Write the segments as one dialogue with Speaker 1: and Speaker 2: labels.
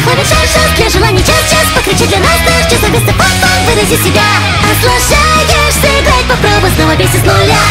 Speaker 1: Ловит шанс для желаний час-час. Покричи для нас наш час, вместо пом-пом вырази себя. Ослаждаешься играть, попробуй снова песню с нуля.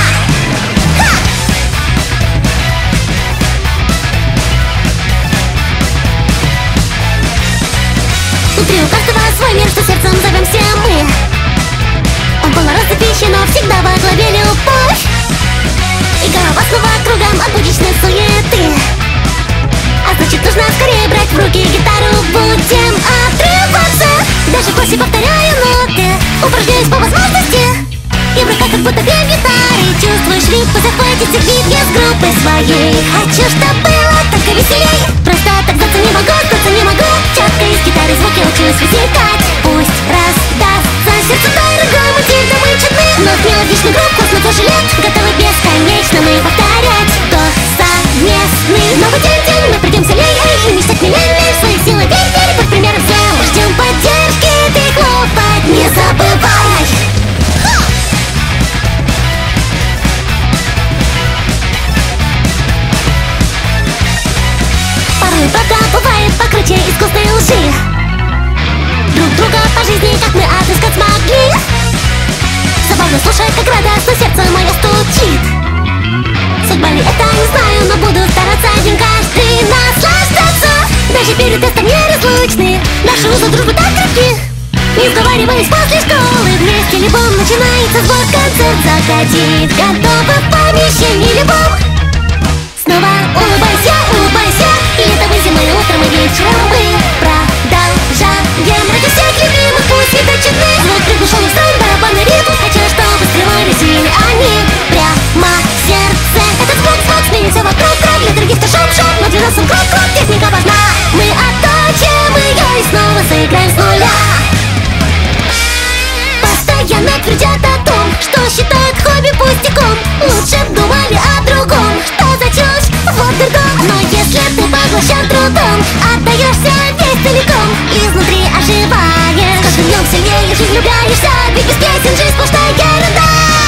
Speaker 1: Внутри у каждого свой мир, что сердцем зовем все мы. Он полон разной пищи, но всегда во главе любовь. И голова снова кругом от будничной суеты. А значит, нужно скорее брать в руки гитару. Будем отрываться, даже после повторяя ноты. Упражняюсь по возможности, и в руках как будто две гитары. Чувствуешь ритм, захватить ритм из группы своей. Хочу, чтоб было только веселей. Просто так сдаться не могу. Четко из гитары звуки училась высекать. Пусть раздастся сердцу дорогой мотив, да мы чудны. Но в мелодичный групп космос уже лет. Готовы бесконечно мы повторять то совместный. Новый день мы придем сильней, и не стать миллионером. В своих силах верь, под пример взял. Ждем поддержки, ты хлопать не забывай. Порой правда бывает покрытие искусной лжи. Друг друга по жизни, как мы отыскать смогли. Забавно слушать, как радостно сердце мое стучит. Судьба ли это, не знаю, но буду стараться один каждый наслаждаться. Даже перед тестом неразлучны. Наши узы дружбы так крепки. Не сговариваясь после школы, вместе любом начинается сбор. Концерт закатит, готовы в помещении любом. Снова улыбайся, и летом, и зимой, утром, и вечером мы продолжаем ради всех любимых, пусть видно чудны. Звук приглушенных струн, барабанный ритм. Хочу, чтобы стрелой летели они прямо в сердце. Этот звук сменит все вокруг, для других-то шум, но для нас он круг, техника важна. Мы отточим ее и снова сыграем с нуля. Постоянно твердят о том, что считают хобби пустяком. Лучше б думали о другом, что за чушь, вот дурдом. Но если ты поглощен трудом, отдаешься весь целиком, изнутри оживаешь. С каждым днем сильнее жизнь влюбляешься, ведь без песен жизнь сплошная ерунда.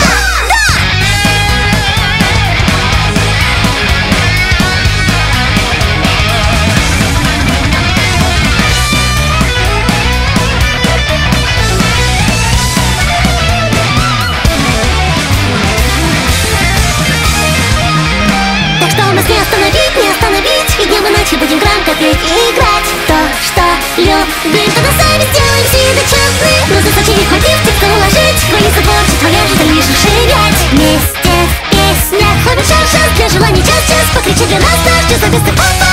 Speaker 1: Не остановить, и днем и ночью будем громко петь и играть то, что любим, то на совесть делаем всегда честны. Нужно сочинить мотив, текст уложить, хранится творчество, я же лишь расширять. Вместе в песнях ловим шанс для желаний час-час. Покричи для нас наш час, вместо пом-пом